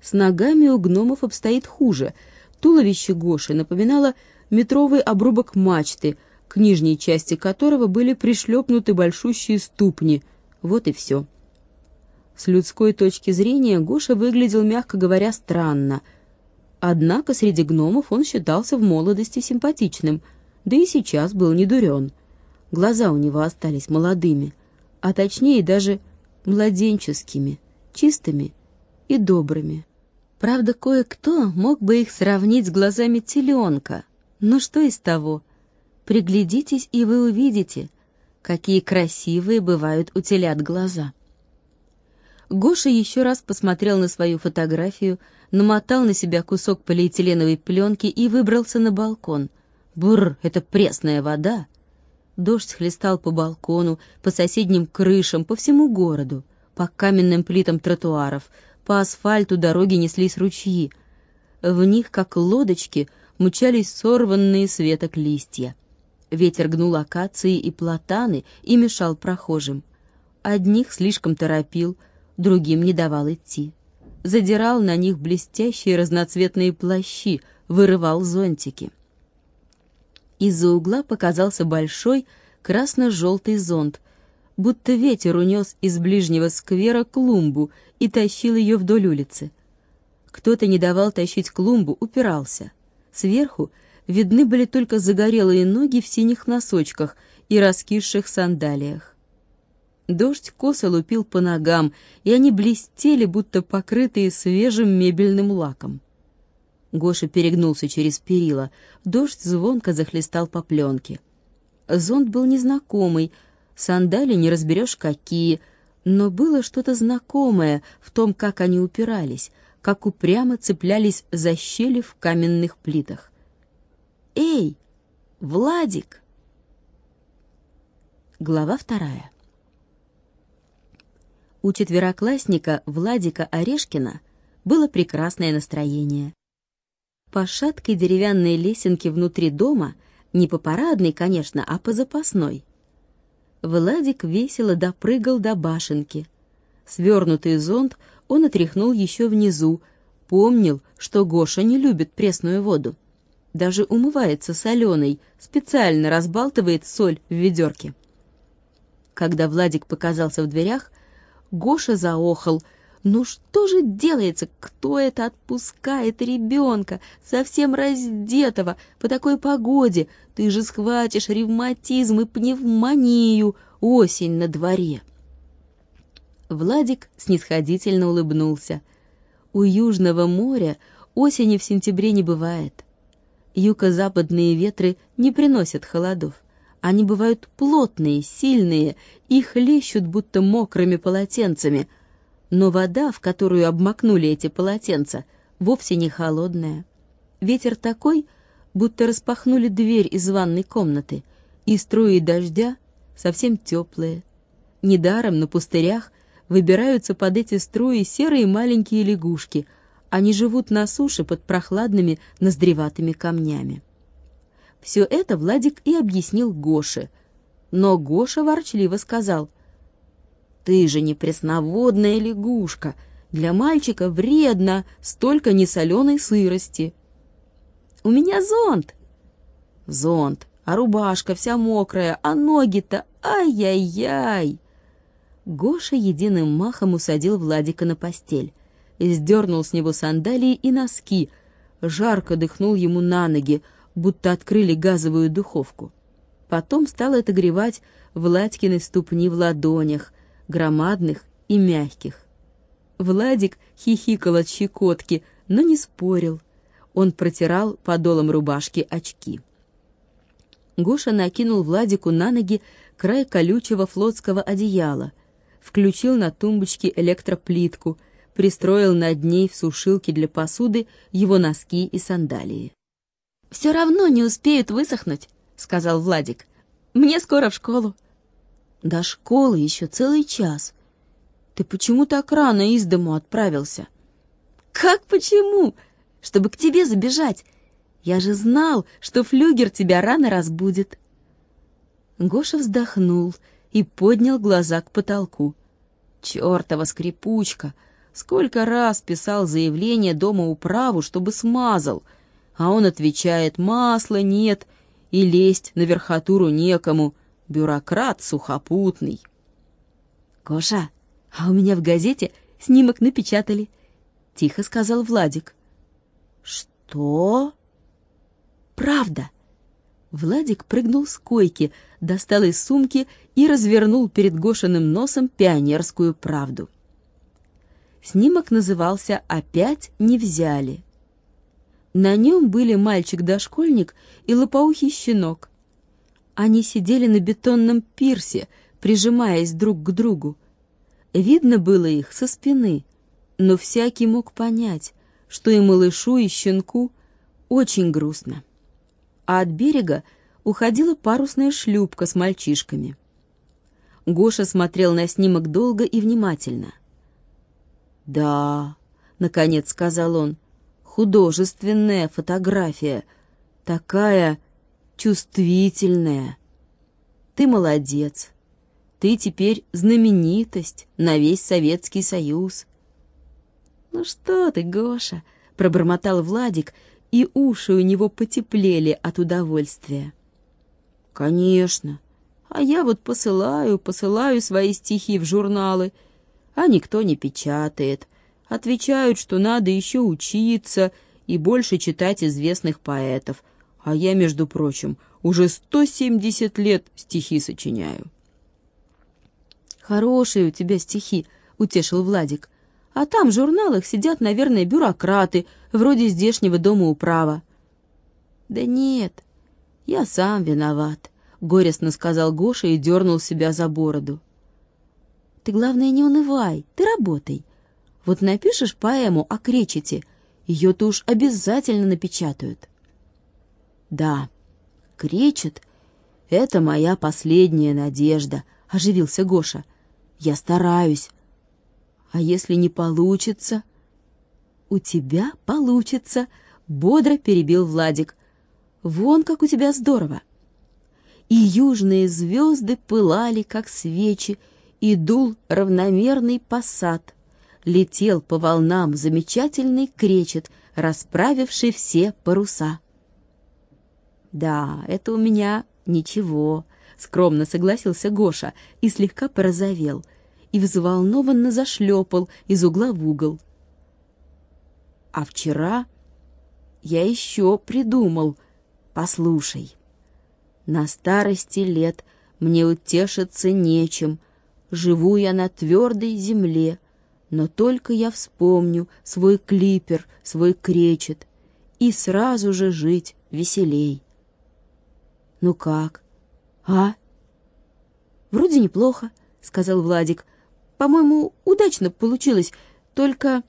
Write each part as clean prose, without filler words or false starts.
С ногами у гномов обстоит хуже. Туловище Гоши напоминало метровый обрубок мачты, к нижней части которого были пришлепнуты большущие ступни. Вот и все. С людской точки зрения Гоша выглядел, мягко говоря, странно. Однако среди гномов он считался в молодости симпатичным, да и сейчас был недурен. Глаза у него остались молодыми, а точнее даже младенческими, чистыми и добрыми. Правда, кое-кто мог бы их сравнить с глазами теленка. Но что из того? Приглядитесь, и вы увидите, какие красивые бывают у телят глаза. Гоша еще раз посмотрел на свою фотографию, намотал на себя кусок полиэтиленовой пленки и выбрался на балкон. Бррр, это пресная вода! Дождь хлестал по балкону, по соседним крышам, по всему городу, по каменным плитам тротуаров, по асфальту дороги неслись ручьи. В них, как лодочки, мчались сорванные с веток листья. Ветер гнул акации и платаны и мешал прохожим. Одних слишком торопил, другим не давал идти. Задирал на них блестящие разноцветные плащи, вырывал зонтики. Из-за угла показался большой красно-желтый зонт, будто ветер унес из ближнего сквера клумбу и тащил ее вдоль улицы. Кто-то не давал тащить клумбу, упирался. Сверху видны были только загорелые ноги в синих носочках и раскисших сандалиях. Дождь косо лупил по ногам, и они блестели, будто покрытые свежим мебельным лаком. Гоша перегнулся через перила. Дождь звонко захлестал по пленке. Зонт был незнакомый, сандали не разберешь какие, но было что-то знакомое в том, как они упирались, как упрямо цеплялись за щели в каменных плитах. «Эй, Владик!» Глава 2. У четвероклассника Владика Орешкина было прекрасное настроение. По шаткой деревянной лесенке внутри дома, не по парадной, конечно, а по запасной, Владик весело допрыгал до башенки. Свернутый зонт он отряхнул еще внизу, помнил, что Гоша не любит пресную воду. Даже умывается соленой, специально разбалтывает соль в ведерке. Когда Владик показался в дверях, Гоша заохал. «Ну что же делается? Кто это отпускает ребенка, совсем раздетого, по такой погоде? Ты же схватишь ревматизм и пневмонию. Осень на дворе». Владик снисходительно улыбнулся. У Южного моря осени в сентябре не бывает. Юго-западные ветры не приносят холодов. Они бывают плотные, сильные и хлещут будто мокрыми полотенцами. Но вода, в которую обмакнули эти полотенца, вовсе не холодная. Ветер такой, будто распахнули дверь из ванной комнаты, и струи дождя совсем теплые. Недаром на пустырях выбираются под эти струи серые маленькие лягушки. Они живут на суше под прохладными ноздреватыми камнями. Все это Владик и объяснил Гоше. Но Гоша ворчливо сказал: «Ты же не пресноводная лягушка. Для мальчика вредно столько несоленой сырости». «У меня зонт». «Зонт, а рубашка вся мокрая, а ноги-то ай-яй-яй». Гоша единым махом усадил Владика на постель, сдернул с него сандалии и носки, жарко дыхнул ему на ноги, будто открыли газовую духовку. Потом стал отогревать Владькины ступни в ладонях, громадных и мягких. Владик хихикал от щекотки, но не спорил. Он протирал подолом рубашки очки. Гоша накинул Владику на ноги край колючего флотского одеяла, включил на тумбочке электроплитку, пристроил над ней в сушилке для посуды его носки и сандалии. «Все равно не успеют высохнуть», — сказал Владик. «Мне скоро в школу». «До школы еще целый час. Ты почему так рано из дому отправился?» «Как почему? Чтобы к тебе забежать. Я же знал, что флюгер тебя рано разбудит». Гоша вздохнул и поднял глаза к потолку. «Чёртова скрипучка! Сколько раз писал заявление домоуправу, чтобы смазал, а он отвечает: масла нет, и лезть на верхотуру некому, бюрократ сухопутный. «Гоша, а у меня в газете снимок напечатали», — тихо сказал Владик. «Что?» «Правда». Владик прыгнул с койки, достал из сумки и развернул перед Гошиным носом пионерскую правду. Снимок назывался «Опять не взяли». На нем были мальчик-дошкольник и лопоухий щенок. Они сидели на бетонном пирсе, прижимаясь друг к другу. Видно было их со спины, но всякий мог понять, что и малышу, и щенку очень грустно. А от берега уходила парусная шлюпка с мальчишками. Гоша смотрел на снимок долго и внимательно. «Да», — наконец сказал он, — «художественная фотография, такая чувствительная. Ты молодец. Ты теперь знаменитость на весь Советский Союз». «Ну что ты, Гоша», — пробормотал Владик, и уши у него потеплели от удовольствия. «Конечно. А я вот посылаю свои стихи в журналы, а никто не печатает. Отвечают, что надо еще учиться и больше читать известных поэтов. А я, между прочим, уже 170 лет стихи сочиняю». «Хорошие у тебя стихи», — утешил Владик. «А там в журналах сидят, наверное, бюрократы, вроде здешнего домоуправа». «Да нет, я сам виноват», — горестно сказал Гоша и дернул себя за бороду. «Ты, главное, не унывай, ты работай. Вот напишешь поэму о Кречете, ее-то уж обязательно напечатают». «Да, Кречет — это моя последняя надежда», — оживился Гоша. «Я стараюсь. А если не получится?» «У тебя получится», — бодро перебил Владик. «Вон как у тебя здорово». И южные звезды пылали, как свечи, и дул равномерный пассат. Летел по волнам замечательный кречет, расправивший все паруса. «Да, это у меня ничего», — скромно согласился Гоша и слегка порозовел, и взволнованно зашлепал из угла в угол. «А вчера я еще придумал. Послушай. На старости лет мне утешиться нечем. Живу я на твердой земле, но только я вспомню свой клипер, свой кречет, и сразу же жить веселей». «Ну как? А?» «Вроде неплохо», — сказал Владик. «По-моему, удачно получилось, только...»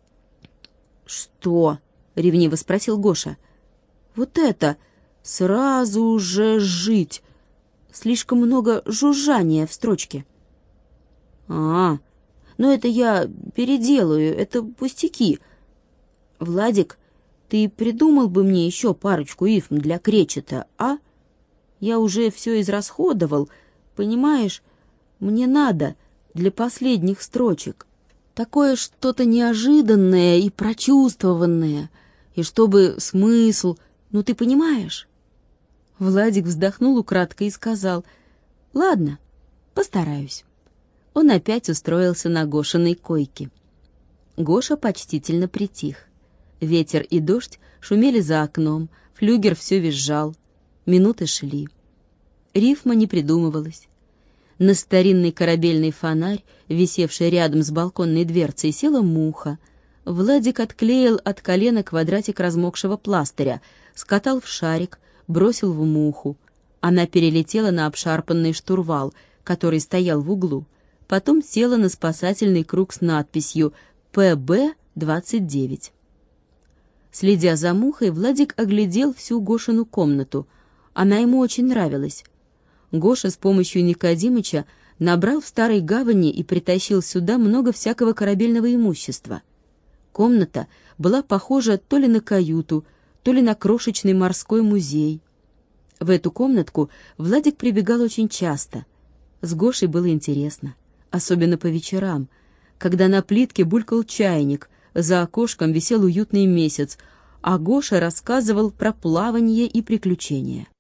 «Что?» — ревниво спросил Гоша. «Вот это, сразу же жить. Слишком много жужжания в строчке». «А, ну это я переделаю, это пустяки. Владик, ты придумал бы мне еще парочку рифм для кречета, а? Я уже все израсходовал, понимаешь? Мне надо для последних строчек такое что-то неожиданное и прочувствованное, и чтобы смысл, ну ты понимаешь?» Владик вздохнул украдкой и сказал: «Ладно, постараюсь». Он опять устроился на Гошиной койке. Гоша почтительно притих. Ветер и дождь шумели за окном, флюгер все визжал. Минуты шли. Рифма не придумывалась. На старинный корабельный фонарь, висевший рядом с балконной дверцей, села муха. Владик отклеил от колена квадратик размокшего пластыря, скатал в шарик, бросил в муху. Она перелетела на обшарпанный штурвал, который стоял в углу. Потом села на спасательный круг с надписью «ПБ-29». Следя за мухой, Владик оглядел всю Гошину комнату. Она ему очень нравилась. Гоша с помощью Никодимыча набрал в старой гавани и притащил сюда много всякого корабельного имущества. Комната была похожа то ли на каюту, то ли на крошечный морской музей. В эту комнатку Владик прибегал очень часто. С Гошей было интересно, особенно по вечерам, когда на плитке булькал чайник, за окошком висел уютный месяц, а Гоша рассказывал про плавание и приключения.